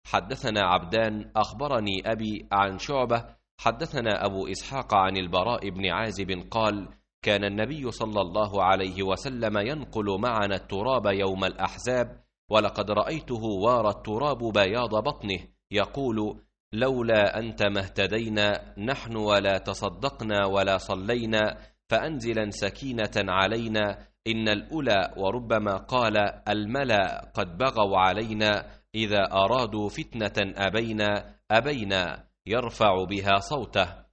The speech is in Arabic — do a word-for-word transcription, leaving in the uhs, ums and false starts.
حدثنا عبدان أخبرني أبي عن شعبة حدثنا أبو إسحاق عن البراء بن عازب قال: كان النبي صلى الله عليه وسلم ينقل معنا التراب يوم الأحزاب، ولقد رأيته وارى التراب بياض بطنه يقول: لولا أنت ما اهتدينا نحن ولا تصدقنا ولا صلينا، فأنزلا سكينة علينا، إن الأولى وربما قال الملأ قد بغوا علينا، إذا أرادوا فتنة أبينا أبينا، يرفع بها صوته.